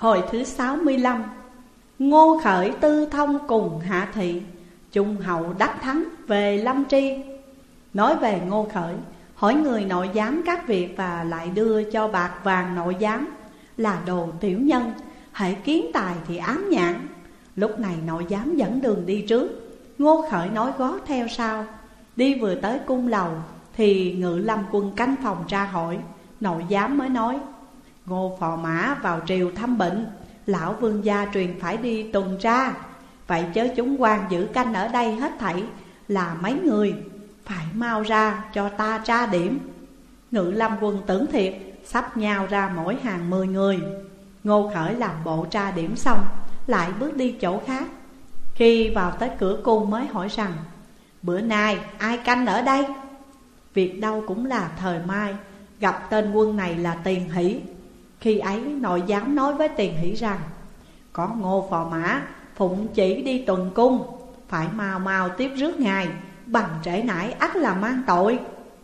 Hồi thứ 65. Ngô Khởi tư thông cùng Hạ Thị, Trung hậu đắc thắng về Lâm Tri. Nói về Ngô Khởi, hỏi người nội giám các việc và lại đưa cho bạc vàng nội giám, là đồ tiểu nhân, hễ kiến tài thì ám nhãn. Lúc này nội giám dẫn đường đi trước, Ngô Khởi nói gót theo sau. Đi vừa tới cung lầu thì Ngự Lâm quân canh phòng tra hỏi. Nội giám mới nói: Ngô phò mã vào triều thăm bệnh, lão vương gia truyền phải đi tuần tra. Vậy chớ chúng quan giữ canh ở đây hết thảy là mấy người, phải mau ra cho ta tra điểm. Ngự Lâm quân tưởng thiệt, sắp nhau ra mỗi hàng 10 người. Ngô Khởi làm bộ tra điểm xong, lại bước đi chỗ khác. Khi vào tới cửa cung mới hỏi rằng: Bữa nay ai canh ở đây? Việc đâu cũng là thời mai, gặp tên quân này là Tiền Hỷ. Khi ấy nội giám nói với Tiền Hỷ rằng: Có Ngô phò mã phụng chỉ đi tuần cung, phải mau mau tiếp rước ngài, bằng trễ nải ắt là mang tội.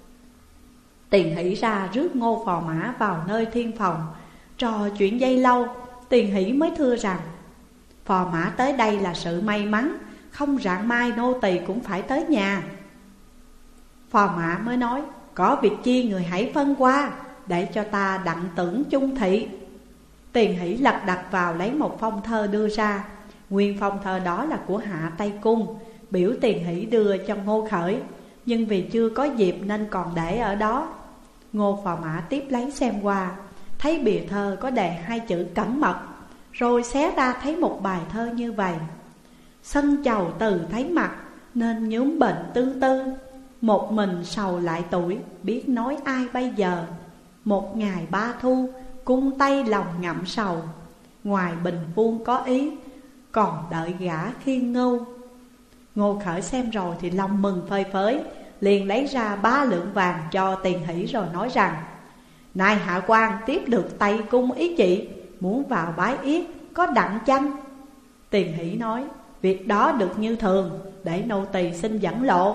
Tiền Hỷ ra rước Ngô phò mã vào nơi thiên phòng, trò chuyện dây lâu. Tiền Hỷ mới thưa rằng: Phò mã tới đây là sự may mắn, không rạng mai nô tỳ cũng phải tới nhà. Phò mã mới nói: Có việc chi người hãy phân qua, để cho ta đặng tưởng chung thị. Tiền Hỷ lật đật vào lấy một phong thơ đưa ra. Nguyên phong thơ đó là của Hạ Tây Cung, biểu Tiền Hỷ đưa cho Ngô Khởi, nhưng vì chưa có dịp nên còn để ở đó. Ngô phò mã tiếp lấy xem qua, thấy bìa thơ có đề 2 chữ cẩn mật, rồi xé ra thấy một bài thơ như vậy: Sân chầu từ thấy mặt, nên nhuốm bệnh tương tư. Một mình sầu lại tuổi, biết nói ai bây giờ. Một ngày 3 thu, cung tay lòng ngậm sầu. Ngoài bình vuông có ý, còn đợi gã khiên ngưu. Ngô Khởi xem rồi thì lòng mừng phơi phới, liền lấy ra 3 lượng vàng cho Tiền Hỷ rồi nói rằng: Nay hạ quan tiếp được Tây Cung ý chỉ, muốn vào bái yết, có đặng chăng? Tiền Hỷ nói: Việc đó được như thường, để nô tỳ xin dẫn lộ.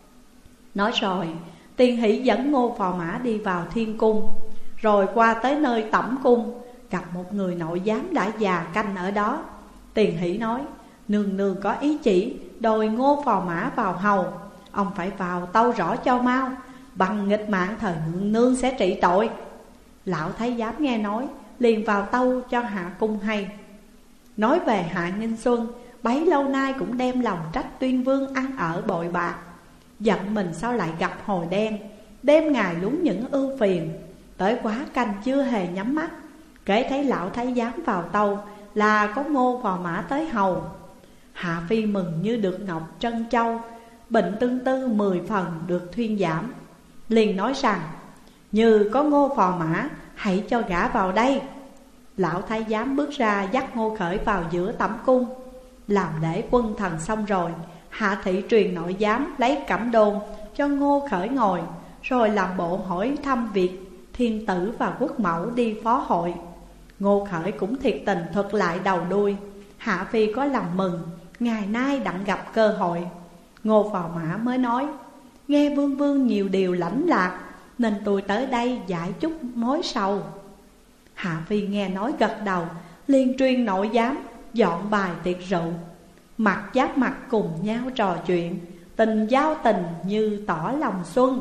Nói rồi Tiền Hỷ dẫn Ngô phò mã đi vào thiên cung. Rồi qua tới nơi tẩm cung, gặp một người nội giám đã già canh ở đó. Tiền Hỷ nói: Nương nương có ý chỉ, đòi Ngô phò mã vào hầu. Ông phải vào tâu rõ cho mau, bằng nghịch mạng thời nương nương sẽ trị tội. Lão thái giám nghe nói, liền vào tâu cho Hạ Cung hay. Nói về Hạ Nghinh Xuân, bấy lâu nay cũng đem lòng trách Tuyên Vương ăn ở bội bạc. Giận mình sao lại gặp hồi đen, đêm ngày lún những ưu phiền. Tới quá canh chưa hề nhắm mắt, kể thấy lão thái giám vào tâu là có Ngô phò mã tới hầu. Hạ Phi mừng như được ngọc trân châu, bệnh tương tư 10 phần được thuyên giảm. Liền nói rằng: Như có Ngô phò mã, hãy cho gã vào đây. Lão thái giám bước ra dắt Ngô Khởi vào giữa tẩm cung. Làm lễ quân thần xong rồi, Hạ Thị truyền nội giám lấy cẩm đôn cho Ngô Khởi ngồi, rồi làm bộ hỏi thăm việc thiên tử và quốc mẫu đi phó hội. Ngô Khởi cũng thiệt tình thuật lại đầu đuôi. Hạ Phi có lòng mừng, ngày nay đặng gặp cơ hội. Ngô phò mã mới nói: Nghe vương vương nhiều điều lãnh lạc, nên tôi tới đây giải chút mối sầu. Hạ Phi nghe nói gật đầu, liền truyền nội giám dọn bài tiệc rượu. Mặt giáp mặt cùng nhau trò chuyện, tình giao tình như tỏ lòng xuân.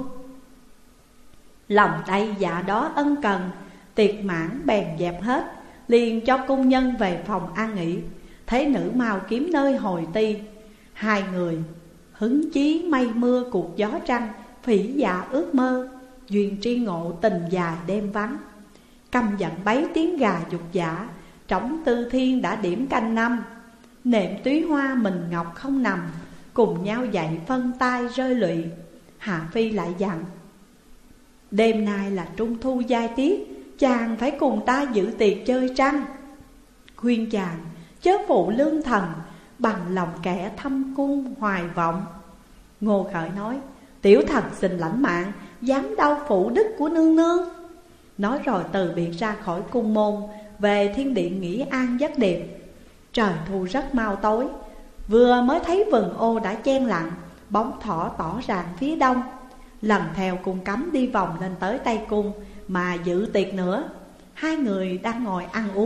Lòng đây dạ đó ân cần, tiệc mãn bèn dẹp hết. Liền cho cung nhân về phòng an nghỉ, thấy nữ mau kiếm nơi hồi ti. Hai người hứng chí mây mưa cuộc gió trăng, phỉ dạ ước mơ, duyên tri ngộ tình dài đêm vắng. Căm giận bấy tiếng gà dục dã, trống tư thiên đã điểm canh năm. Nệm túy hoa mình ngọc không nằm, cùng nhau dậy phân tay rơi lụy. Hạ Phi lại dặn: Đêm nay là trung thu giai tiết, chàng phải cùng ta dự tiệc chơi trăng. Khuyên chàng chớ phụ lương thần, bằng lòng kẻ thâm cung hoài vọng. Ngô Khởi nói: Tiểu thần xin lãnh mạng, dám đau phụ đức của nương nương. Nói rồi từ biệt ra khỏi cung môn, về thiên điện nghỉ an giấc điệp. Trời thu rất mau tối, vừa mới thấy vườn ô đã chen lặng, bóng thỏ tỏ ràng phía đông. Lần theo cung cấm đi vòng lên tới Tây Cung mà dự tiệc nữa. Hai người đang ngồi ăn uống,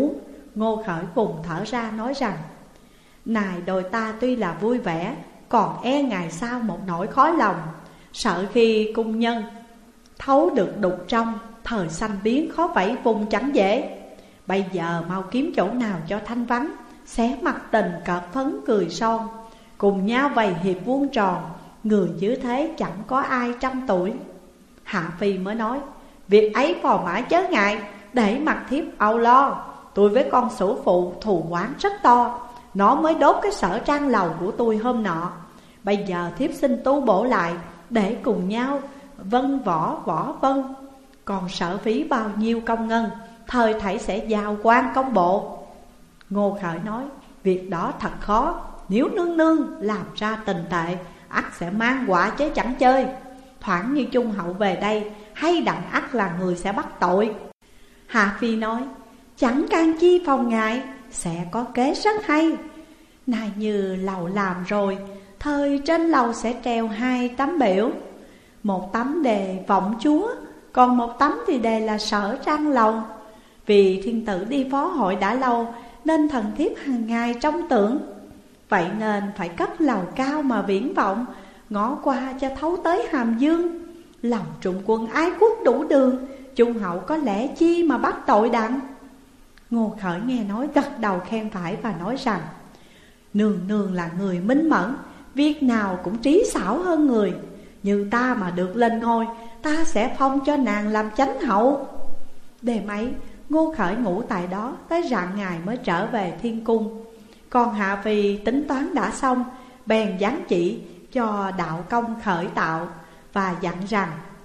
Ngô Khởi vùng thở ra nói rằng: Này đôi ta tuy là vui vẻ, còn e ngày sau một nỗi khó lòng. Sợ khi cung nhân thấu được đục trong, thời sanh biến khó vẫy vùng chẳng dễ. Bây giờ mau kiếm chỗ nào cho thanh vắng, xé mặt tình cợt phấn cười son, cùng nhau vầy hiệp vuông tròn, người như thế chẳng có ai trăm tuổi. Hạ Phi mới nói: Việc ấy phò mã chớ ngại, để mặc thiếp âu lo. Tôi với con sủ phụ thù oán rất to, nó mới đốt cái sở trang lầu của tôi hôm nọ. Bây giờ thiếp xin tu bổ lại, để cùng nhau vân võ vân. Còn sở phí bao nhiêu công ngân, thời thảy sẽ giao quan công bộ. Ngô Khởi nói: Việc đó thật khó, nếu nương nương làm ra tình tệ, ắt sẽ mang quả chứ chẳng chơi. Thoảng như Trung hậu về đây, hay đặng ắt là người sẽ bắt tội. Hạ Phi nói: Chẳng can chi phòng ngại, sẽ có kế rất hay. Này như lầu làm rồi, thời trên lầu sẽ treo 2 tấm biểu. Một tấm đề vọng chúa, còn một tấm thì đề là sở trang lầu. Vì thiên tử đi phó hội đã lâu, nên thần thiếp hàng ngày trông tưởng. Vậy nên phải cất lầu cao mà viễn vọng, ngó qua cho thấu tới Hàm Dương. Lòng trung quân ái quốc đủ đường, Trung hậu có lẽ chi mà bắt tội đặng. Ngô Khởi nghe nói gật đầu khen phải và nói rằng: Nương nương là người minh mẫn, việc nào cũng trí xảo hơn người. Như ta mà được lên ngôi, ta sẽ phong cho nàng làm chánh hậu. Đêm ấy Ngô Khởi ngủ tại đó, tới rạng ngày mới trở về thiên cung. Còn Hạ Phi tính toán đã xong, bèn giáng chỉ cho đạo công khởi tạo, và dặn rằng: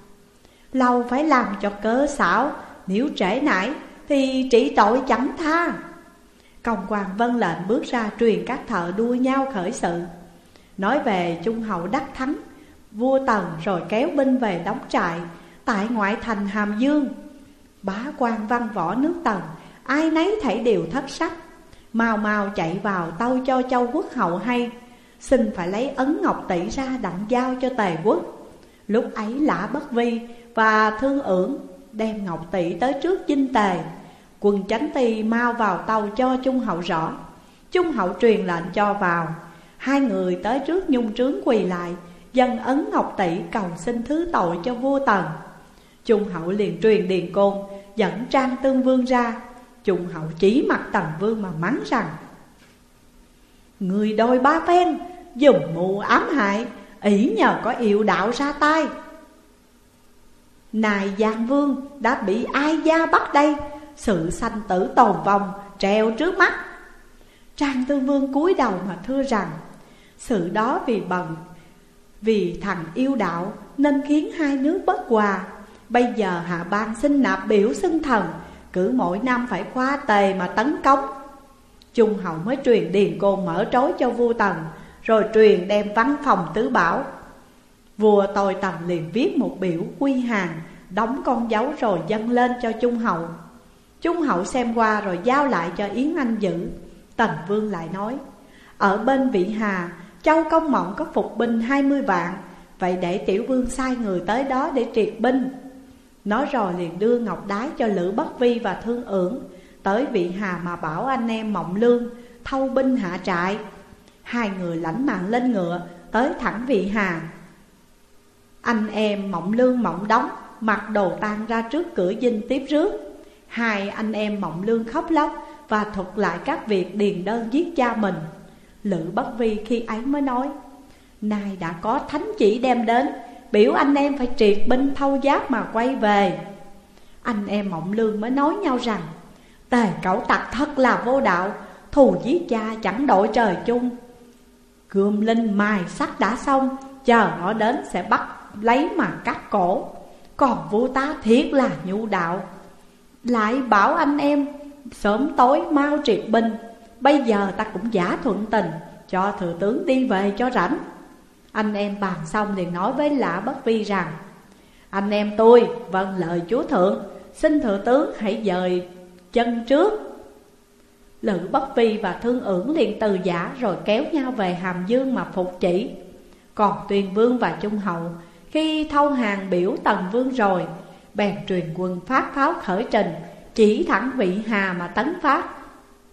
Lầu phải làm cho cơ xảo, nếu trễ nải thì trị tội chẳng tha. Công quan vâng lệnh bước ra truyền các thợ đua nhau khởi sự. Nói về Trung hậu đắc thắng, vua Tần rồi kéo binh về đóng trại tại ngoại thành Hàm Dương. Bá quan văn võ nước Tần ai nấy thảy đều thất sắc, mau mau chạy vào tâu cho Châu Quốc hậu hay, xin phải lấy ấn ngọc tỷ ra đặng giao cho Tề quốc. Lúc ấy Lã Bất Vi và Thương Ưởng đem ngọc tỷ tới trước dinh Tề. Quân Chánh Ti mau vào tâu cho Trung hậu rõ. Trung hậu truyền lệnh cho vào. Hai người tới trước nhung trướng quỳ lại, dâng ấn ngọc tỷ cầu xin thứ tội cho vua Tần. Trung hậu liền truyền Điền Côn dẫn Trang Tương Vương ra. Trung hậu chỉ mặt Tần Vương mà mắng rằng: Người đôi ba phen, dùng mưu ám hại, ỷ nhờ có yêu đạo ra tay. Này Giang Vương đã bị ai gia bắt đây, sự sanh tử tồn vong treo trước mắt. Trang Tương Vương cúi đầu mà thưa rằng: Sự đó vì thằng yêu đạo nên khiến hai nước bất hòa. Bây giờ hạ bang xin nạp biểu xưng thần, cứ mỗi năm phải khoa Tề mà tấn công. Trung hậu mới truyền Điền Côn mở trối cho vua Tần, rồi truyền đem văn phòng tứ bảo. Vua tôi Tần liền viết một biểu quy hàng, đóng con dấu rồi dâng lên cho Trung hậu. Trung hậu xem qua rồi giao lại cho Yến Anh giữ. Tần Vương lại nói: Ở bên Vị Hà, Châu Công Mộng có phục binh 20 vạn, vậy để tiểu vương sai người tới đó để triệt binh. Nói rồi liền đưa ngọc đái cho Lữ Bất Vi và Thương Ưởng, tới Vị Hà mà bảo anh em Mộng Lương thâu binh hạ trại. Hai người lãnh mạng lên ngựa, tới thẳng Vị Hà. Anh em Mộng Lương Mộng Đống mặc đồ tang ra trước cửa dinh tiếp rước. Hai anh em Mộng Lương khóc lóc và thuật lại các việc điền đơn giết cha mình. Lữ Bất Vi khi ấy mới nói: Nay đã có thánh chỉ đem đến, biểu anh em phải triệt binh thâu giáp mà quay về. Anh em Mộng Lương mới nói nhau rằng: Tề cẩu tặc thật là vô đạo, thù giết cha chẳng đội trời chung. Gươm linh mài sắt đã xong, chờ nó đến sẽ bắt lấy mà cắt cổ. Còn vua ta thiệt là nhu đạo, lại bảo anh em sớm tối mau triệt binh. Bây giờ ta cũng giả thuận tình, cho thừa tướng đi về cho rảnh. Anh em bàn xong liền nói với Lã Bất Vi rằng: Anh em tôi vâng lời chúa thượng, xin thừa tướng hãy dời chân trước. Lữ Bất Vi và Thương Ưởng liền từ giả, rồi kéo nhau về Hàm Dương mà phục chỉ. Còn Tuyền Vương và Trung hậu khi thâu hàng biểu Tần Vương rồi, bèn truyền quân phát pháo khởi trình, chỉ thẳng Vị Hà mà tấn phát.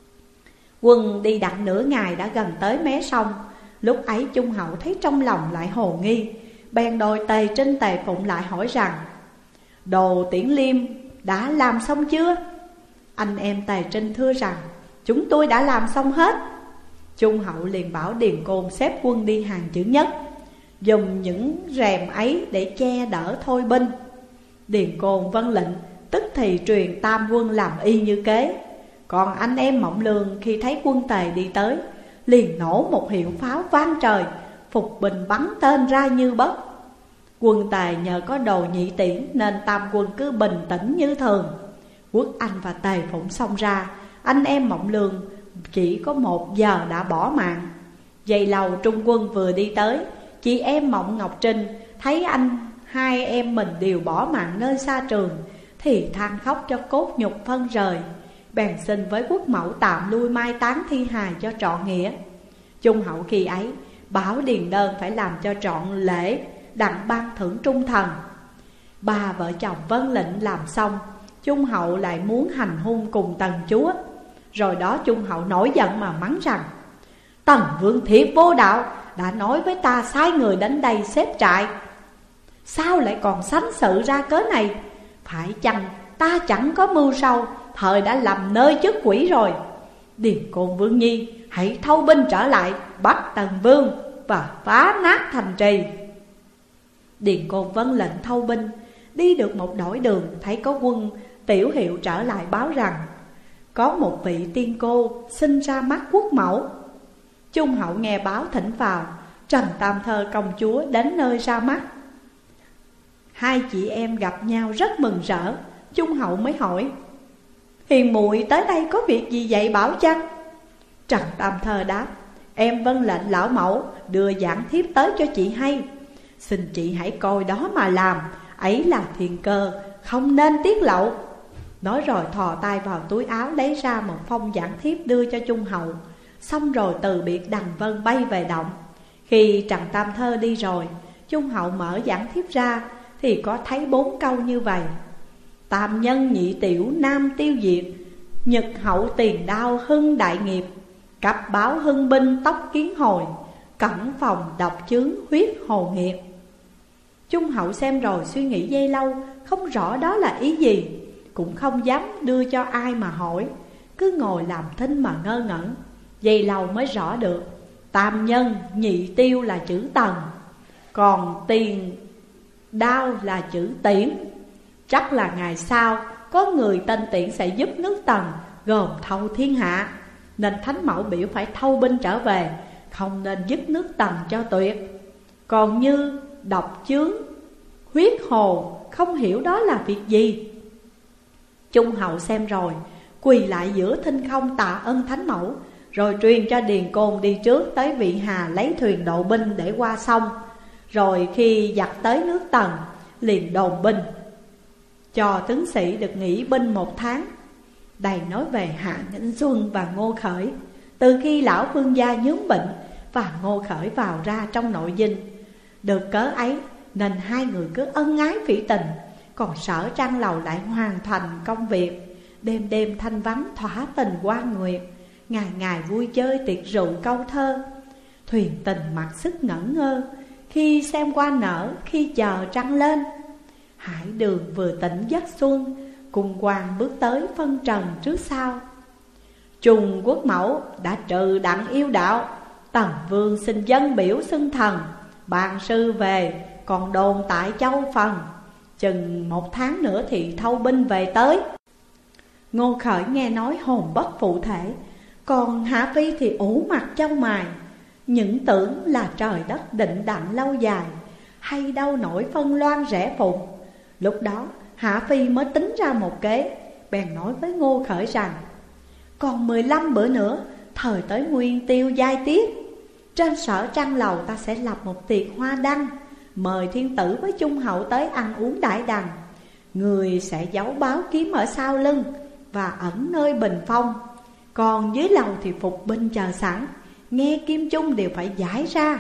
Quân đi đặng nửa ngày đã gần tới mé sông. Lúc ấy Trung Hậu thấy trong lòng lại hồ nghi, bèn đòi Tề Trinh Tề Phụng lại hỏi rằng: Đồ Tiễn Liêm đã làm xong chưa? Anh em Tề Trinh thưa rằng: Chúng tôi đã làm xong hết. Trung Hậu liền bảo Điền Côn xếp quân đi hàng chữ nhất, dùng những rèm ấy để che đỡ thôi binh. Điền Côn vâng lệnh, tức thì truyền tam quân làm y như kế. Còn anh em Mộng Lương khi thấy quân Tề đi tới, liền nổ một hiệu pháo vang trời, phục binh bắn tên ra như bấc. Quân Tề nhờ có Đồ Nhị Tiễn nên tam quân cứ bình tĩnh như thường. Quốc Anh và Tề Phụng xông ra, anh em Mộng Lương chỉ có 1 giờ đã bỏ mạng. Dày lầu trung quân vừa đi tới, chị em Mộng Ngọc Trinh thấy hai em mình đều bỏ mạng nơi xa trường, thì than khóc cho cốt nhục phân rời. Bèn xin với quốc mẫu tạm lui mai táng thi hài cho trọn nghĩa. Trung Hậu khi ấy bảo Điền Đơn phải làm cho trọn lễ, đặng ban thưởng trung thần. Ba vợ chồng vâng lệnh làm xong, Trung Hậu lại muốn hành hung cùng Tần chúa. Rồi đó Trung Hậu nổi giận mà mắng rằng: Tần Vương thiệt vô đạo, đã nói với ta sai người đến đây xếp trại, sao lại còn sánh sự ra cớ này? Phải chăng ta chẳng có mưu sâu, thời đã lầm nơi chức quỷ rồi? Điền Côn Vương Nhi hãy thâu binh trở lại, bắt Tần Vương và phá nát thành trì. Điền Côn vâng lệnh thâu binh. Đi được một đổi đường, thấy có quân Tiểu Hiệu trở lại báo rằng: Có một vị tiên cô sinh ra mắt quốc mẫu. Trung Hậu nghe báo thỉnh vào. Trần Tam Thơ công chúa đến nơi ra mắt. Hai chị em gặp nhau rất mừng rỡ. Trung Hậu mới hỏi: Hiền muội tới đây có việc gì vậy bảo chăng? Trần Tam Thơ đáp: Em vâng lệnh lão mẫu đưa giảng thiếp tới cho chị hay, xin chị hãy coi đó mà làm, ấy là thiên cơ, không nên tiết lộ. Nói rồi thò tay vào túi áo lấy ra một phong giảng thiếp đưa cho Trung Hậu. Xong rồi từ biệt đằng vân bay về động. Khi Trần Tam Thơ đi rồi, Trung Hậu mở giảng thiếp ra thì có thấy 4 câu như vậy: Tam nhân nhị tiểu nam tiêu diệt, nhật hậu tiền đao hưng đại nghiệp, cấp báo hưng binh tóc kiến hồi, cẩn phòng độc chướng huyết hồ nghiệt. Trung Hậu xem rồi suy nghĩ giây lâu, không rõ đó là ý gì, cũng không dám đưa cho ai mà hỏi, cứ ngồi làm thinh mà ngơ ngẩn. Giây lâu mới rõ được tam nhân nhị tiêu là chữ Tần, còn tiền đao là chữ Tiễn. Chắc là ngày sau có người tên Tiễn sẽ giúp nước Tần gồm thâu thiên hạ, nên Thánh Mẫu biểu phải thâu binh trở về, không nên giúp nước Tần cho tuyệt. Còn như độc chướng huyết hồ, không hiểu đó là việc gì. Trung Hậu xem rồi quỳ lại giữa thinh không tạ ơn Thánh Mẫu, rồi truyền cho Điền Côn đi trước tới Vị Hà lấy thuyền độ binh để qua sông. Rồi khi giặc tới nước Tần liền đồn binh, cho tướng sĩ được nghỉ binh 1 tháng. Đầy nói về Hạ Nghinh Xuân và Ngô Khởi. Từ khi lão vương gia nhướng bệnh và Ngô Khởi vào ra trong nội dinh, được cớ ấy nên hai người cứ ân ái phỉ tình. Còn Sở Trang Lầu lại hoàn thành công việc, đêm đêm thanh vắng thỏa tình qua nguyệt, ngày ngày vui chơi tiệc rượu câu thơ. Thuyền tình mặc sức ngẩn ngơ, khi xem qua nở, khi chờ trăng lên. Hải đường vừa tỉnh giấc xuân, cùng hoàng bước tới phân trần trước sau. Trung quốc mẫu đã trừ đặng yêu đạo, Tần Vương xin dân biểu xưng thần, bàn sư về còn đồn tại Châu Phần. Chừng 1 tháng nữa thì thâu binh về tới. Ngô Khởi nghe nói hồn bất phụ thể, còn Hạ Phi thì ủ mặt châu mài. Những tưởng là trời đất định đặng lâu dài, hay đâu nổi phân loan rẽ phụng. Lúc đó Hạ Phi mới tính ra một kế, bèn nói với Ngô Khởi rằng: Còn 15 bữa nữa, thời tới nguyên tiêu giai tiết, trên Sở Trang Lầu ta sẽ lập một tiệc hoa đăng, mời thiên tử với Trung Hậu tới ăn uống đại đằng. Người sẽ giấu báo kiếm ở sau lưng và ẩn nơi bình phong, còn dưới lầu thì phục binh chờ sẵn, nghe kim chung đều phải giải ra.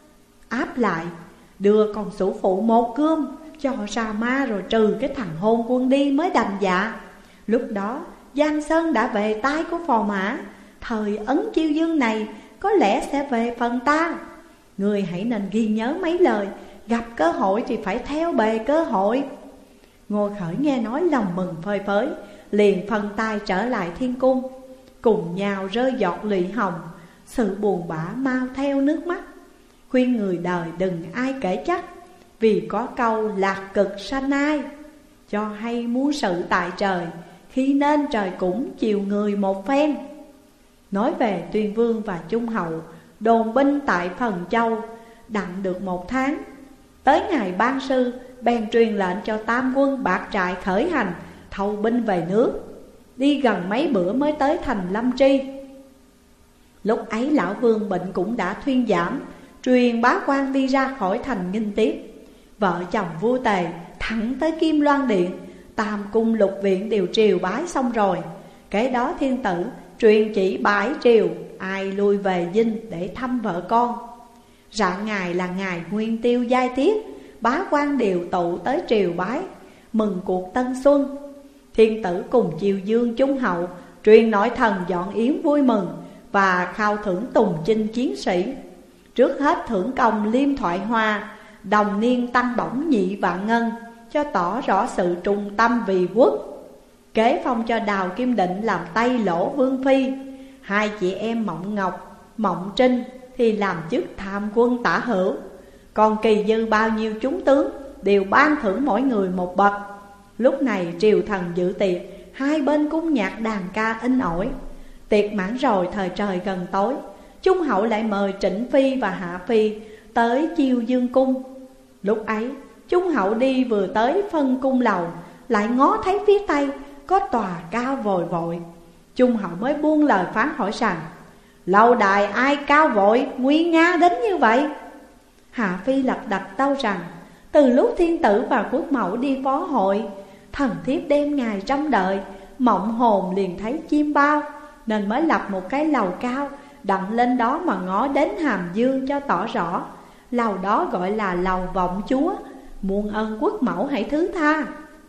Áp lại, đưa con sủ phụ 1 gươm cho ra ma, rồi trừ cái thằng hôn quân đi mới đành dạ. Lúc đó Giang Sơn đã về tay của phò mã, thời ấn chiêu dương này có lẽ sẽ về phần ta. Người hãy nên ghi nhớ mấy lời, gặp cơ hội thì phải theo bề cơ hội. Ngô Khởi nghe nói lòng mừng phơi phới, liền phân tay trở lại thiên cung, cùng nhau rơi giọt lụy hồng. Sự buồn bã mau theo nước mắt, khuyên người đời đừng ai kể chắc, vì có câu lạc cực sanh ai. Cho hay muốn sự tại trời, khi nên trời cũng chiều người một phen. Nói về Tuyên Vương và Trung Hậu đồn binh tại Phần Châu, đặng được 1 tháng. Tới ngày ban sư, bèn truyền lệnh cho tam quân bạt trại khởi hành, thâu binh về nước. Đi gần mấy bữa mới tới thành Lâm Tri. Lúc ấy lão Vương bệnh cũng đã thuyên giảm, truyền bá quan đi ra khỏi thành nghinh tiếp. Vợ chồng vua Tề thẳng tới Kim Loan Điện, tam cung lục viện đều triều bái xong rồi. Kế đó thiên tử truyền chỉ bãi triều, ai lui về dinh để thăm vợ con. Rạng ngày là ngày nguyên tiêu giai tiết, bá quan đều tụ tới triều bái, mừng cuộc tân xuân. Thiên tử cùng Chiêu Dương Trung Hậu truyền nội thần dọn yến vui mừng, và khao thưởng tùng chinh chiến sĩ. Trước hết thưởng công Liêm Thoại Hoa, đồng niên tăng bổng nhị vạn ngân, cho tỏ rõ sự trung tâm vì quốc. Kế phong cho Đào Kim Định làm Tây Lỗ Vương Phi. 2 chị em Mộng Ngọc, Mộng Trinh thì làm chức tham quân tả hữu. Còn kỳ dư bao nhiêu chúng tướng đều ban thưởng mỗi người 1 bậc. Lúc này triều thần dự tiệc, hai bên cung nhạc đàn ca in ỏi. Tiệc mãn rồi thời trời gần tối, Trung Hậu lại mời Trịnh Phi và Hạ Phi tới Chiêu Dương Cung. Lúc ấy Trung Hậu đi vừa tới phân cung lầu, lại ngó thấy phía tây có tòa cao vòi vội. Trung Hậu mới buông lời phán hỏi rằng: lầu đài ai cao vội nguy nga đến như vậy? Hạ Phi lật đật tâu rằng: từ lúc thiên tử và quốc mẫu đi phó hội, thần thiếp đêm ngày trông đợi, mộng hồn liền thấy chim bao, nên mới lập một cái lầu cao, đặng lên đó mà ngó đến hàm dương cho tỏ rõ. Lầu đó gọi là lầu Vọng Chúa, muôn ân quốc mẫu hãy thứ tha.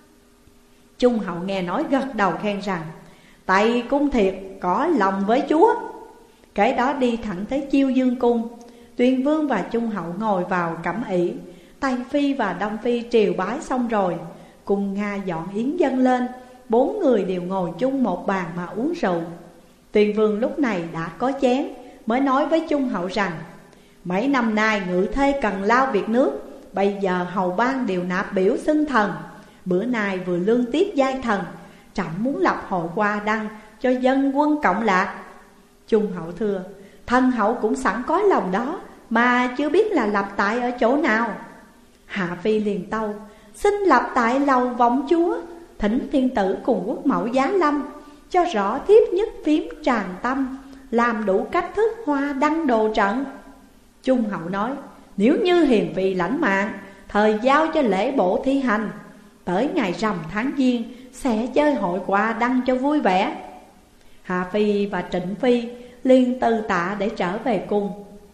Trung Hậu nghe nói gật đầu khen rằng: Tây cung thiệt có lòng với chúa. Cái đó đi thẳng tới Chiêu Dương Cung. Tuyên Vương và Trung Hậu ngồi vào cẩm ỷ. Tây Phi và Đông Phi triều bái xong rồi, cùng Nga dọn yến dâng lên. 4 người đều ngồi chung một bàn mà uống rượu. Tuyên Vương lúc này đã có chén, mới nói với Trung Hậu rằng: mấy năm nay ngự thê cần lao việc nước, bây giờ hầu ban đều nạp biểu xưng thần. Bữa nay vừa lương tiết giai thần, trẫm muốn lập hội Hoa Đăng cho dân quân cộng lạc. Trung Hậu thưa: thần hậu cũng sẵn có lòng đó, mà chưa biết là lập tại ở chỗ nào. Hạ Phi liền tâu: xin lập tại lầu Vọng Chúa, thỉnh thiên tử cùng quốc mẫu giá lâm, cho rõ thiếp nhất phím tràn tâm, làm đủ cách thức Hoa Đăng đồ trận. Trung Hậu nói: nếu như hiền phi lãnh mạng, thời giao cho lễ bộ thi hành, tới ngày rằm tháng Giêng sẽ chơi hội Hoa Đăng cho vui vẻ. Hạ Phi và Trịnh Phi liền từ tạ để trở về cung.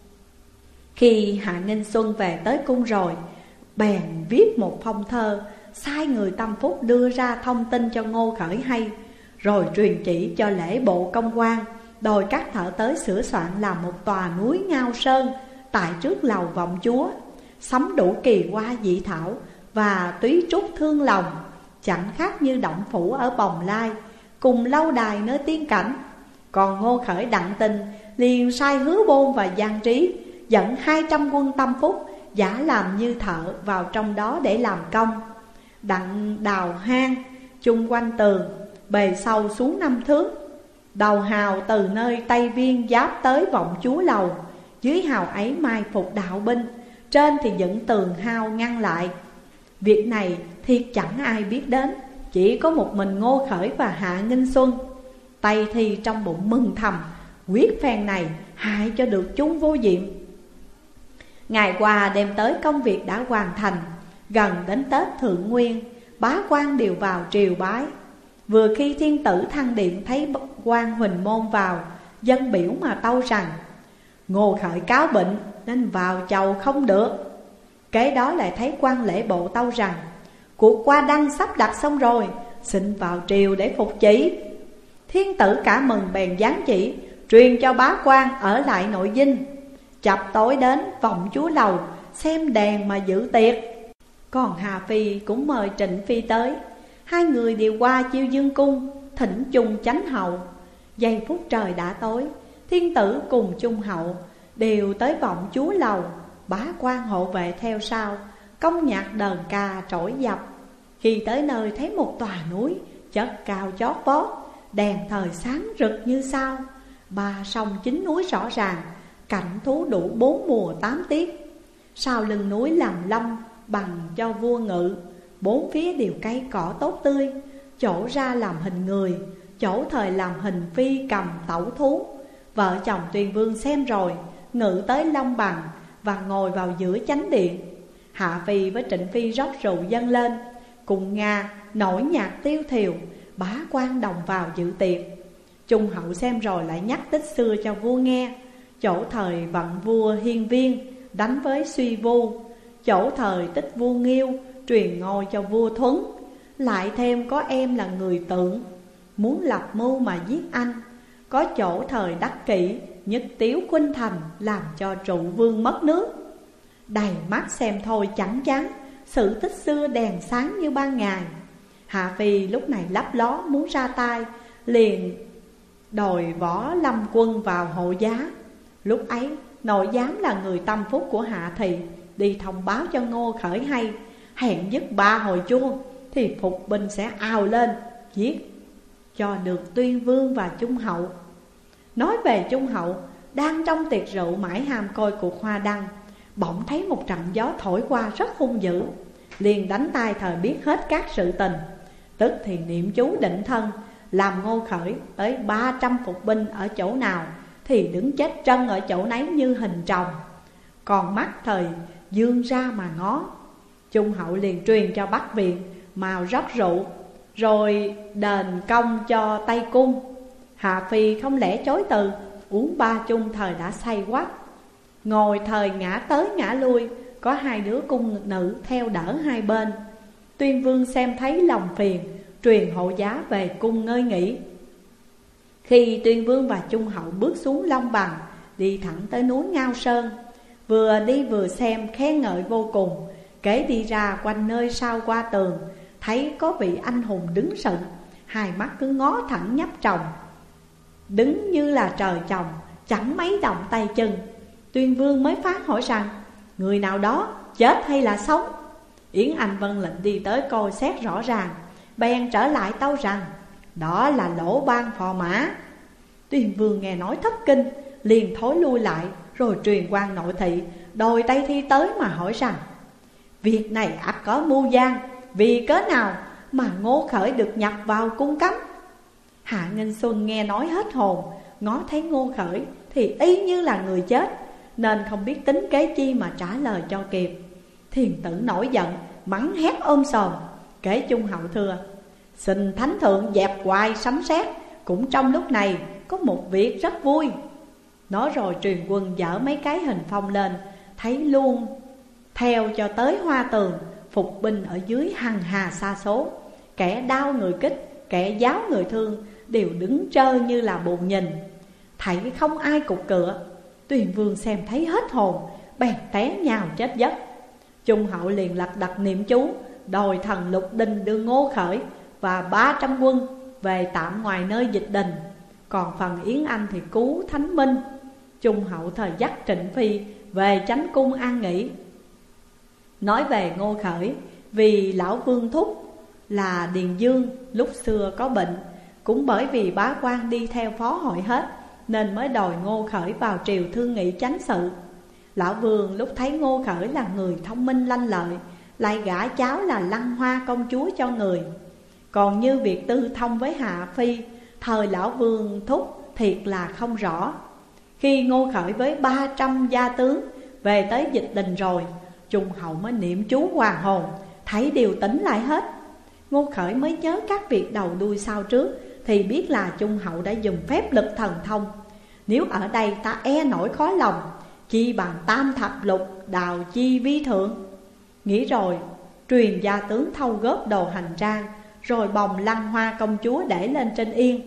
Khi Hạ Nghinh Xuân về tới cung rồi, bèn viết một phong thơ, sai người tâm phúc đưa ra thông tin cho Ngô Khởi hay, rồi truyền chỉ cho lễ bộ công quan, đòi các thợ tới sửa soạn làm một tòa núi Ngao Sơn tại trước lầu Vọng Chúa, sắm đủ kỳ hoa dị thảo và túy trúc thương lòng, chẳng khác như động phủ ở Bồng Lai, cùng lâu đài nơi tiên cảnh. Còn Ngô Khởi đặng tin, liền sai Hứa Bôn và Giang Trí dẫn 200 quân tâm phúc, giả làm như thợ vào trong đó để làm công. Đặng đào hang chung quanh tường, bề sâu xuống 5 thước. Đầu hào từ nơi Tây Viên giáp tới Vọng Chúa lầu, dưới hào ấy mai phục đạo binh, trên thì dựng tường hao ngăn lại. Việc này thiệt chẳng ai biết đến, chỉ có một mình Ngô Khởi và Hạ Nghinh Xuân. Tây thì trong bụng mừng thầm, quyết phen này hại cho được chúng vô diệm. Ngày qua đêm tới công việc đã hoàn thành. Gần đến Tết Thượng Nguyên, bá quan đều vào triều bái. Vừa khi thiên tử thăng điện thấy quan Huỳnh Môn vào, dân biểu mà tâu rằng: Ngô Khởi cáo bệnh nên vào chầu không được. Kế đó lại thấy quan lễ bộ tâu rằng: cuộc Hoa Đăng sắp đặt xong rồi, xin vào triều để phục chỉ. Thiên tử cả mừng bèn giáng chỉ, truyền cho bá quan ở lại nội dinh. Chập tối đến vọng chúa lầu xem đèn mà dự tiệc. Còn Hà Phi cũng mời Trịnh Phi tới. Hai người đều qua Chiêu Dương cung thỉnh chung chánh hậu. Giây phút trời đã tối, thiên tử cùng chung hậu đều tới vọng chúa lầu. Bá quan hộ vệ theo sau, công nhạc đờn ca trỗi dập. Khi tới nơi thấy một tòa núi chất cao chót vót, đèn thời sáng rực như sao. Ba sông chính núi rõ ràng, cảnh thú đủ 4 mùa 8 tiết. Sau lưng núi làm lâm bằng cho vua ngự, 4 phía đều cây cỏ tốt tươi. Chỗ ra làm hình người, chỗ thời làm hình phi cầm tẩu thú. Vợ chồng Tuyền Vương xem rồi, ngự tới Long Bằng và ngồi vào giữa chánh điện. Hạ Phi với Trịnh Phi rót rượu dâng lên, cùng Nga nổi nhạc tiêu thiều. Bá quan đồng vào dự tiệc. Trung hậu xem rồi lại nhắc tích xưa cho vua nghe. Chỗ thời vận vua Hiên Viên đánh với Suy Vu, chỗ thời tích vua Nghiêu truyền ngôi cho vua Thuấn. Lại thêm có em là người Tượng, muốn lập mưu mà giết anh. Có chỗ thời Đắc Kỷ nhất Tiếu Khuynh Thành làm cho trụ vương mất nước. Đầy mắt xem thôi chẳng chán, sự tích xưa đèn sáng như ban ngày. Hạ Phi lúc này lấp ló muốn ra tay, liền đòi Võ Lâm Quân vào hộ giá. Lúc ấy nội giám là người tâm phúc của Hạ Thị đi thông báo cho Ngô Khởi hay, hẹn dứt 3 hồi chuông thì phục binh sẽ ào lên giết cho được Tuyên Vương và Trung hậu. Nói về Trung hậu, đang trong tiệc rượu mãi ham coi cuộc hoa đăng, bỗng thấy một trận gió thổi qua rất hung dữ, liền đánh tay thời biết hết các sự tình. Tức thì niệm chú định thân, làm Ngô Khởi tới 300 phục binh ở chỗ nào thì đứng chết chân ở chỗ nấy như hình trồng. Còn mắt thời dương ra mà ngó. Trung hậu liền truyền cho Bắc Viện mào rót rượu, rồi đền công cho Tây Cung. Hạ Phi không lẽ chối từ, uống 3 chung thời đã say quắc. Ngồi thời ngã tới ngã lui, có 2 đứa cung nữ theo đỡ hai bên. Tuyên Vương xem thấy lòng phiền, truyền hộ giá về cung ngơi nghỉ. Khi Tuyên Vương và Trung hậu bước xuống Long Bằng, đi thẳng tới núi Ngao Sơn. Vừa đi vừa xem khen ngợi vô cùng. Kể đi ra quanh nơi sau qua tường, thấy có vị anh hùng đứng sững, hai mắt cứ ngó thẳng nhấp tròng, đứng như là trời trồng, chẳng mấy động tay chân. Tuyên Vương mới phát hỏi rằng người nào đó chết hay là sống. Yến Anh vâng lệnh đi tới coi xét rõ ràng, bèn trở lại tâu rằng đó là Lỗ Ban phò mã. Tuyên Vương nghe nói thất kinh, liền thối lui lại, rồi truyền quan nội thị đòi Tây Thi tới mà hỏi rằng việc này ắt có mưu gian, vì cớ nào mà Ngô Khởi được nhập vào cung cấm. Hạ Nghinh Xuân nghe nói hết hồn, ngó thấy Ngô Khởi thì y như là người chết, nên không biết tính kế chi mà trả lời cho kịp. Thiền tử nổi giận, mắng hét ôm sòm. Kể Trung hậu thưa: xin thánh thượng dẹp hoài sấm sét, cũng trong lúc này có một việc rất vui. Nói rồi truyền quân dở mấy cái hình phong lên, thấy luôn theo cho tới Hoa Tường. Phục binh ở dưới hằng hà sa số, kẻ đau người kích, kẻ giáo người thương, đều đứng trơ như là bùn nhìn, thảy không ai cục cựa. Tuyền Vương xem thấy hết hồn, bèn té nhào chết giấc. Trung hậu liền lật đật niệm chú, đòi thần Lục Đình đưa Ngô Khởi và 300 quân về tạm ngoài nơi dịch đình. Còn phần Yến Anh thì cứu Thánh Minh. Trung hậu thời dắt Trịnh Phi về chánh cung an nghỉ. Nói về Ngô Khởi, vì lão Vương thúc là Điền Dương lúc xưa có bệnh, cũng bởi vì bá quan đi theo phó hội hết, nên mới đòi Ngô Khởi vào triều thương nghị chánh sự. Lão Vương lúc thấy Ngô Khởi là người thông minh lanh lợi, lại gả cháu là Lăng Hoa công chúa cho người. Còn như việc tư thông với Hạ Phi, thời lão Vương thúc thiệt là không rõ. Khi Ngô Khởi với 300 gia tướng về tới dịch đình rồi, Trung hậu mới niệm chú hoàn hồn, thấy điều tỉnh lại hết. Ngô Khởi mới nhớ các việc đầu đuôi sau trước, thì biết là Trung hậu đã dùng phép lực thần thông. Nếu ở đây ta e nổi khó lòng, chi bằng tam thập lục đào chi vi thượng. Nghĩ rồi, truyền gia tướng thâu góp đồ hành trang, rồi bồng Lăng Hoa công chúa để lên trên yên.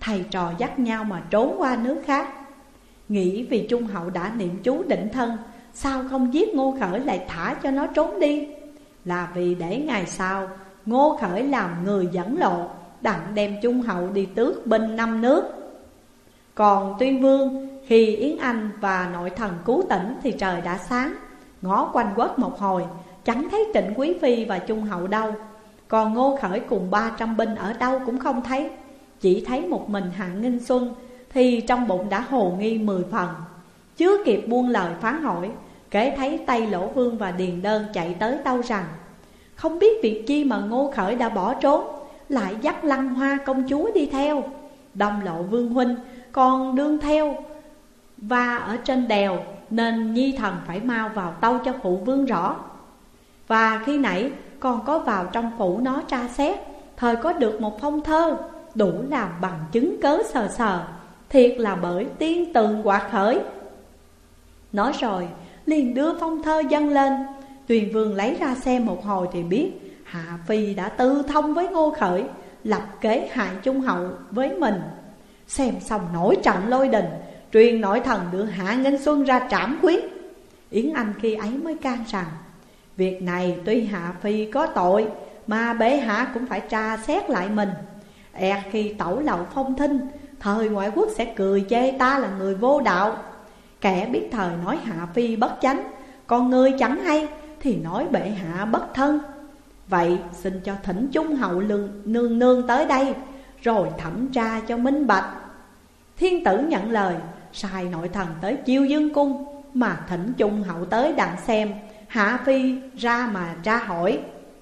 thầy trò dắt nhau mà trốn qua nước khác. Nghĩ vì Trung Hậu đã niệm chú định thân, sao không giết Ngô Khởi lại thả cho nó trốn đi? Là vì để ngày sau Ngô Khởi làm người dẫn lộ, đặng đem Trung Hậu đi tước binh 5 nước. Còn Tuyên Vương khi Yến Anh và nội thần cứu tỉnh thì trời đã sáng. Ngó quanh quất một hồi, chẳng thấy Trịnh Quý Phi và Trung Hậu đâu. Còn Ngô Khởi cùng 300 binh ở đâu cũng không thấy. Chỉ thấy một mình Hạ Nghinh Xuân, thì trong bụng đã hồ nghi 10 phần. Chưa kịp buông lời phán hỏi, kể thấy Tây Lỗ Vương và Điền Đơn chạy tới tâu rằng: không biết việc chi mà Ngô Khởi đã bỏ trốn, lại dắt Lăng Hoa công chúa đi theo. Đông Lộ Vương huynh còn đương theo và ở trên đèo, nên nhi thần phải mau vào tâu cho phụ vương rõ. Và khi nãy còn có vào trong phủ nó tra xét, thời có được một phong thơ, đủ làm bằng chứng cớ sờ sờ. Thiệt là bởi tiên tường quạt khởi. Nói rồi liền đưa phong thơ dâng lên. Tuyền Vương lấy ra xem một hồi thì biết Hạ Phi đã tư thông với Ngô Khởi, lập kế hại Trung Hậu với mình. Xem xong nổi trận lôi đình, truyền nội thần đưa Hạ Nghinh Xuân ra trảm quyết. Yến Anh khi ấy mới can rằng: việc này tuy Hạ Phi có tội, mà bệ hạ cũng phải tra xét lại mình. Khi tẩu lậu phong thinh, thời ngoại quốc sẽ cười chê ta là người vô đạo. Kẻ biết thời nói Hạ Phi bất chánh, còn người chẳng hay thì nói bệ hạ bất thân. Vậy xin cho thỉnh Trung Hậu nương nương tới đây, rồi thẩm tra cho minh bạch. Thiên tử nhận lời, sai nội thần tới Chiêu Dương cung, mà thỉnh Trung Hậu tới đặng xem Hạ Phi ra mà tra hỏi.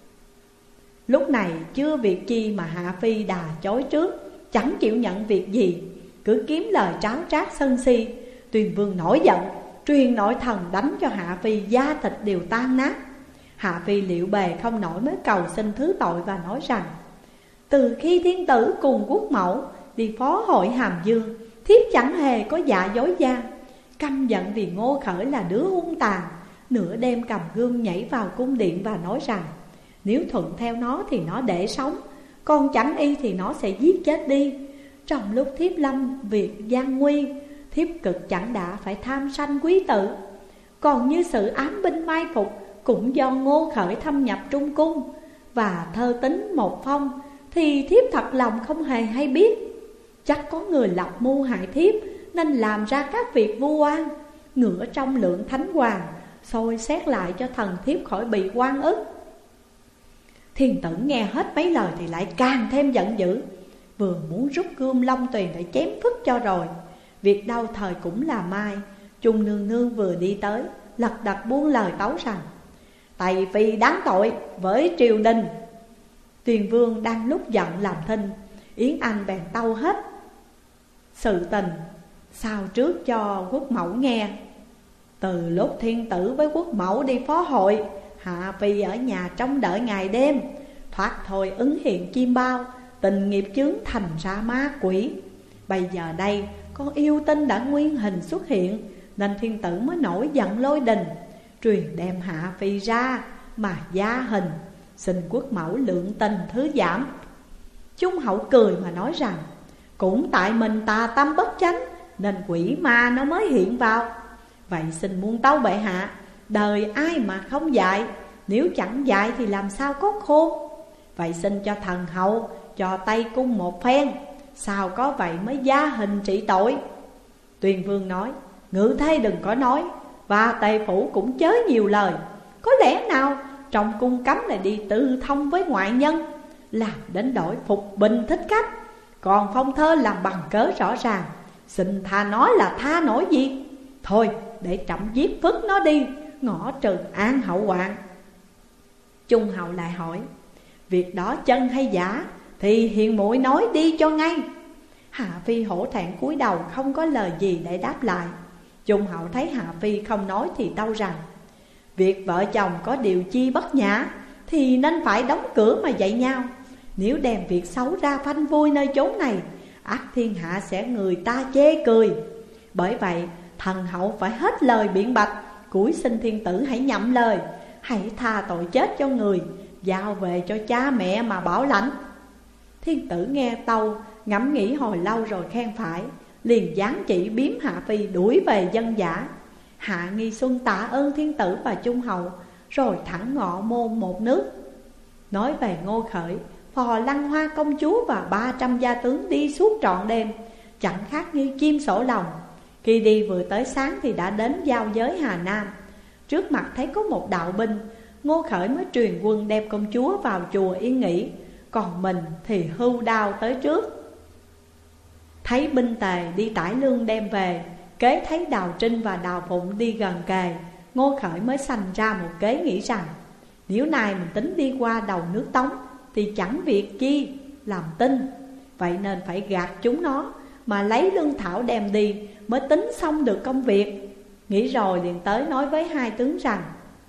Lúc này chưa việc chi mà Hạ Phi đà chối trước, chẳng chịu nhận việc gì, cứ kiếm lời tráo trác sân si. Tuyền Vương nổi giận, truyền nội thần đánh cho Hạ Phi da thịt đều tan nát. Hạ Phi liệu bề không nổi mới cầu xin thứ tội và nói rằng: từ khi thiên tử cùng quốc mẫu đi phó hội Hàm Dương, thiếp chẳng hề có dạ dối gian. Căm giận vì Ngô Khởi là đứa hung tàn, nửa đêm cầm gươm nhảy vào cung điện và nói rằng: nếu thuận theo nó thì nó để sống, còn chẳng y thì nó sẽ giết chết đi. Trong lúc thiếp lâm việc gian nguy, thiếp cực chẳng đã phải tham sanh quý tử. Còn như sự ám binh mai phục cũng do Ngô Khởi thâm nhập Trung cung và thơ tính một phong, thì thiếp thật lòng không hề hay biết. Chắc có người lập mưu hại thiếp, nên làm ra các việc vu oan. Ngửa trong lượng thánh hoàng, soi xét lại cho thần thiếp khỏi bị oan ức. Thiên tử nghe hết mấy lời thì lại càng thêm giận dữ, vừa muốn rút gươm long tuyền để chém phức cho rồi. Việc đâu thời cũng là mai, Trung nương nương vừa đi tới, lật đật buông lời tấu rằng: Tây Phi đáng tội với triều đình. Tuyền Vương đang lúc giận làm thinh, Yến Anh bèn tâu hết sự tình sao trước cho quốc mẫu nghe. Từ lúc thiên tử với quốc mẫu đi phó hội, Hạ Phi ở nhà trông đợi ngày đêm, thoát thôi ứng hiện chim bao, tình nghiệp chướng thành ra ma quỷ. Bây giờ đây con yêu tinh đã nguyên hình xuất hiện, nên thiên tử mới nổi giận lôi đình, truyền đem Hạ Phi ra mà gia hình, xin quốc mẫu lượng tình thứ giảm. Trung Hậu cười mà nói rằng: cũng tại mình tà tâm bất chánh, nên quỷ ma nó mới hiện vào. Vậy xin muôn tâu bệ hạ, đời ai mà không dạy, nếu chẳng dạy thì làm sao có khôn. Vậy xin cho thần hậu cho Tây cung một phen, sao có vậy mới gia hình trị tội. Tuyền Vương nói: ngự thê đừng có nói, và Tề phủ cũng chớ nhiều lời. Có lẽ nào trong cung cấm lại đi tư thông với ngoại nhân, làm đến đổi phục bình thích khách, còn phong thơ làm bằng cớ rõ ràng. Xin tha nói là tha nổi gì. Thôi để trẫm giết phức nó đi, ngõ trừ an hậu hoạn. Trung Hậu lại hỏi: việc đó chân hay giả thì hiền muội nói đi cho ngay. Hạ Phi hổ thẹn cúi đầu không có lời gì để đáp lại. Trung Hậu thấy Hạ Phi không nói thì tâu rằng: việc vợ chồng có điều chi bất nhã thì nên phải đóng cửa mà dạy nhau. Nếu đem việc xấu ra phanh vui nơi chốn này, ắt thiên hạ sẽ người ta chê cười. Bởi vậy thần hậu phải hết lời biện bạch, cúi xin thiên tử hãy nhậm lời, hãy tha tội chết cho người, giao về cho cha mẹ mà bảo lãnh. Thiên tử nghe tâu ngẫm nghĩ hồi lâu rồi khen phải, liền giáng chỉ biếm Hạ Phi đuổi về dân dã. Hạ Nghi Xuân tạ ơn thiên tử và Trung hậu, rồi thẳng ngọ môn một nước. Nói về Ngô Khởi, phò Lăng Hoa công chúa và 300 gia tướng đi suốt trọn đêm, chẳng khác như chim sổ lồng. Khi đi vừa tới sáng thì đã đến giao giới Hà Nam. Trước mặt thấy có một đạo binh, Ngô Khởi mới truyền quân đem công chúa vào chùa yên nghỉ, còn mình thì hưu đao tới trước. Thấy binh tề đi tải lương đem về, kế thấy Đào Trinh và Đào Phụng đi gần kề, Ngô Khởi mới sanh ra một kế nghĩ rằng nếu nay mình tính đi qua đầu nước Tống thì chẳng việc chi làm tin, vậy nên phải gạt chúng nó mà lấy lương thảo đem đi mới tính xong được công việc. Nghĩ rồi liền tới nói với hai tướng rằng: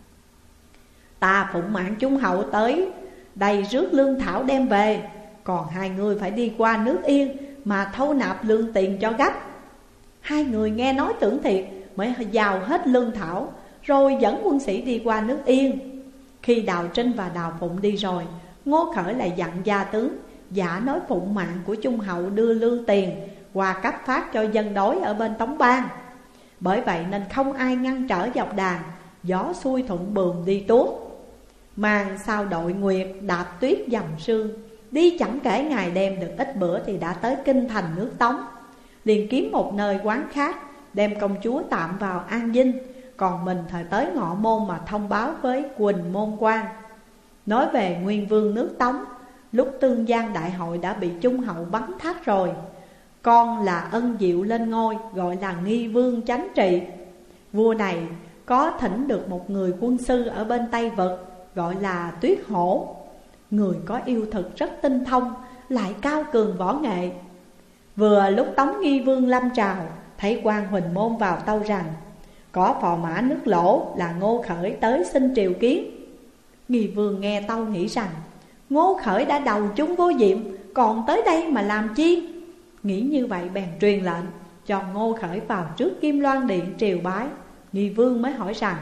ta phụng mạng Trung hậu tới đây rước lương thảo đem về, còn hai người phải đi qua nước Yên mà thâu nạp lương tiền cho gấp. Hai người nghe nói tưởng thiệt, mới giao hết lương thảo, rồi dẫn quân sĩ đi qua nước Yên. Khi Đào Trinh và Đào Phụng đi rồi, Ngô Khởi lại dặn gia tướng giả nói phụng mạng của Trung hậu đưa lương tiền qua cấp phát cho dân đói ở bên Tống Bang. Bởi vậy nên không ai ngăn trở dọc đàn, gió xuôi thuận buồm đi tuốt. Màn sau đội nguyệt đạp tuyết dầm sương, đi chẳng kể ngày đêm được ít bữa thì đã tới kinh thành nước Tống. Liền kiếm một nơi quán khác, đem công chúa tạm vào an dinh, còn mình thời tới Ngọ Môn mà thông báo với Quỳnh Môn quan. Nói về nguyên vương nước Tống, lúc Tương Giang đại hội đã bị Trung hậu bắn thác rồi, con là Ân Diệu lên ngôi, gọi là Nghi Vương chánh trị. Vua này có thỉnh được một người quân sư ở bên Tây Vực, gọi là Tuyết Hổ. Người có yêu thực rất tinh thông, lại cao cường võ nghệ. Vừa lúc Tống Nghi Vương lâm trào, thấy quan Huỳnh Môn vào tâu rằng có phò mã nước Lỗ là Ngô Khởi tới xin triều kiến. Nghi Vương nghe tâu nghĩ rằng Ngô Khởi đã đầu chúng vô diệm, còn tới đây mà làm chi? Nghĩ như vậy bèn truyền lệnh cho Ngô Khởi vào trước Kim Loan Điện triều bái. Nghi Vương mới hỏi rằng: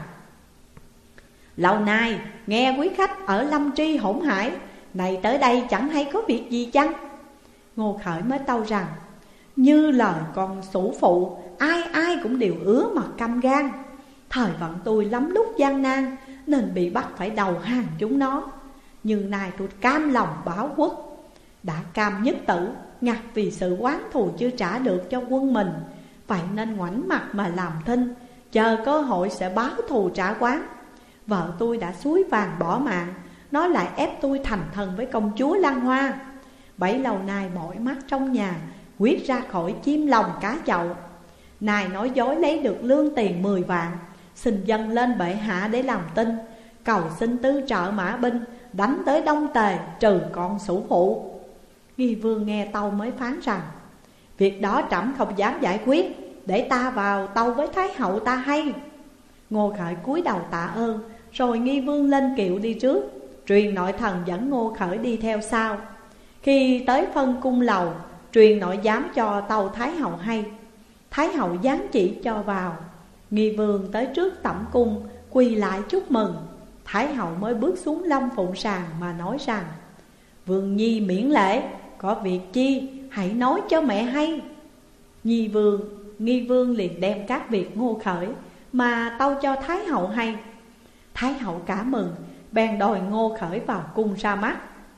lâu nay nghe quý khách ở Lâm Tri hỗn hải, này tới đây chẳng hay có việc gì chăng? Ngô Khởi mới tâu rằng: như lời con sủ phụ, ai ai cũng đều ứa mặt căm gan. Thời vận tôi lắm lúc gian nan, nên bị bắt phải đầu hàng chúng nó. Nhưng nay tôi cam lòng báo quốc, đã cam nhất tử, ngặt vì sự oán thù chưa trả được cho quân mình. Vậy nên ngoảnh mặt mà làm thinh, chờ cơ hội sẽ báo thù trả oán. Vợ tôi đã suối vàng bỏ mạng, nó lại ép tôi thành thân với công chúa Lăng Hoa. Bấy lâu nay mỏi mắt trong nhà, quyết ra khỏi chim lòng cá chậu. Này nói dối lấy được lương tiền 10 vạn, xin dâng lên bệ hạ để làm tin, cầu xin tư trợ mã binh, đánh tới Đông Tề trừ con sủ phụ. Nghi Vương nghe tâu mới phán rằng: việc đó trẫm không dám giải quyết, để ta vào tâu với Thái hậu ta hay. Ngô Khởi cúi đầu tạ ơn, rồi Nghi Vương lên kiệu đi trước, truyền nội thần dẫn Ngô Khởi đi theo sau. Khi tới phân cung lầu, truyền nội giám cho tâu Thái hậu hay. Thái hậu giáng chỉ cho vào. Nghi Vương tới trước tẩm cung, quỳ lại chúc mừng. Thái hậu mới bước xuống Long Phụng sàng mà nói rằng: Vương nhi miễn lễ, có việc chi hãy nói cho mẹ hay. Nghi Vương liền đem các việc Ngô Khởi mà tâu cho Thái hậu hay. Thái hậu cả mừng, bèn đòi Ngô Khởi vào cung ra mắt.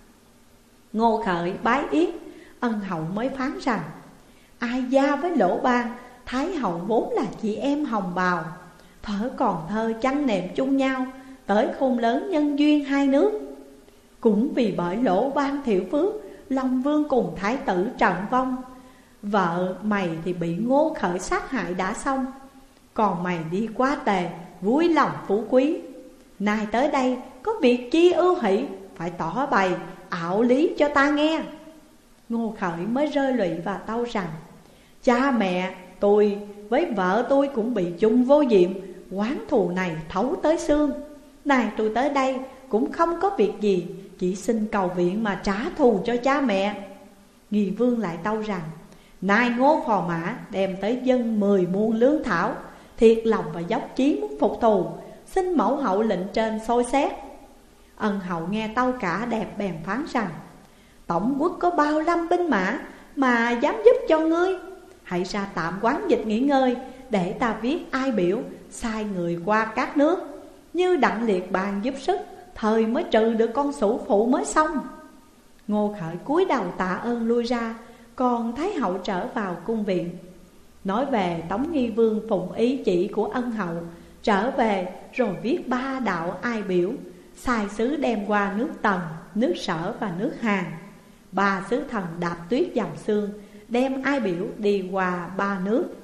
Ngô Khởi bái yết, ân hậu mới phán rằng: ai gia với Lỗ Ban, Thái hậu vốn là chị em hồng bào, thở còn thơ chăn nệm chung nhau, tới khôn lớn nhân duyên hai nước. Cũng vì bởi Lỗ Ban thiểu phước, Long Vương cùng Thái tử trận vong. Vợ mày thì bị Ngô Khởi sát hại đã xong, còn mày đi qua Tề vui lòng phú quý. Nay tới đây có việc chi ưu hỷ, phải tỏ bày ảo lý cho ta nghe. Ngô Khởi mới rơi lụy và tâu rằng: cha mẹ tôi với vợ tôi cũng bị chung vô diệm, oán thù này thấu tới xương. Này tôi tới đây cũng không có việc gì, chỉ xin cầu viện mà trả thù cho cha mẹ. Nghi Vương lại tâu rằng: nay Ngô phò mã đem tới dân 10 muôn lương thảo, thiệt lòng và dốc chí muốn phục thù, xin mẫu hậu lệnh trên soi xét. Ân hậu nghe tâu cả đẹp bèn phán rằng: tổng quốc có bao lâm binh mã, mà dám giúp cho ngươi. Hãy ra tạm quán dịch nghỉ ngơi, để ta viết ai biểu sai người qua các nước. Như Đặng Liệt Bàn giúp sức, thời mới trừ được con sủ phụ mới xong. Ngô Khởi cúi đầu tạ ơn lui ra, còn Thái hậu trở vào cung viện. Nói về Tống Nghi Vương phụng ý chỉ của ân hậu, trở về rồi viết 3 đạo ai biểu, sai sứ đem qua nước Tần, nước Sở và nước Hàn. 3 sứ thần đạp tuyết dầm sương, đem ai biểu đi qua 3 nước.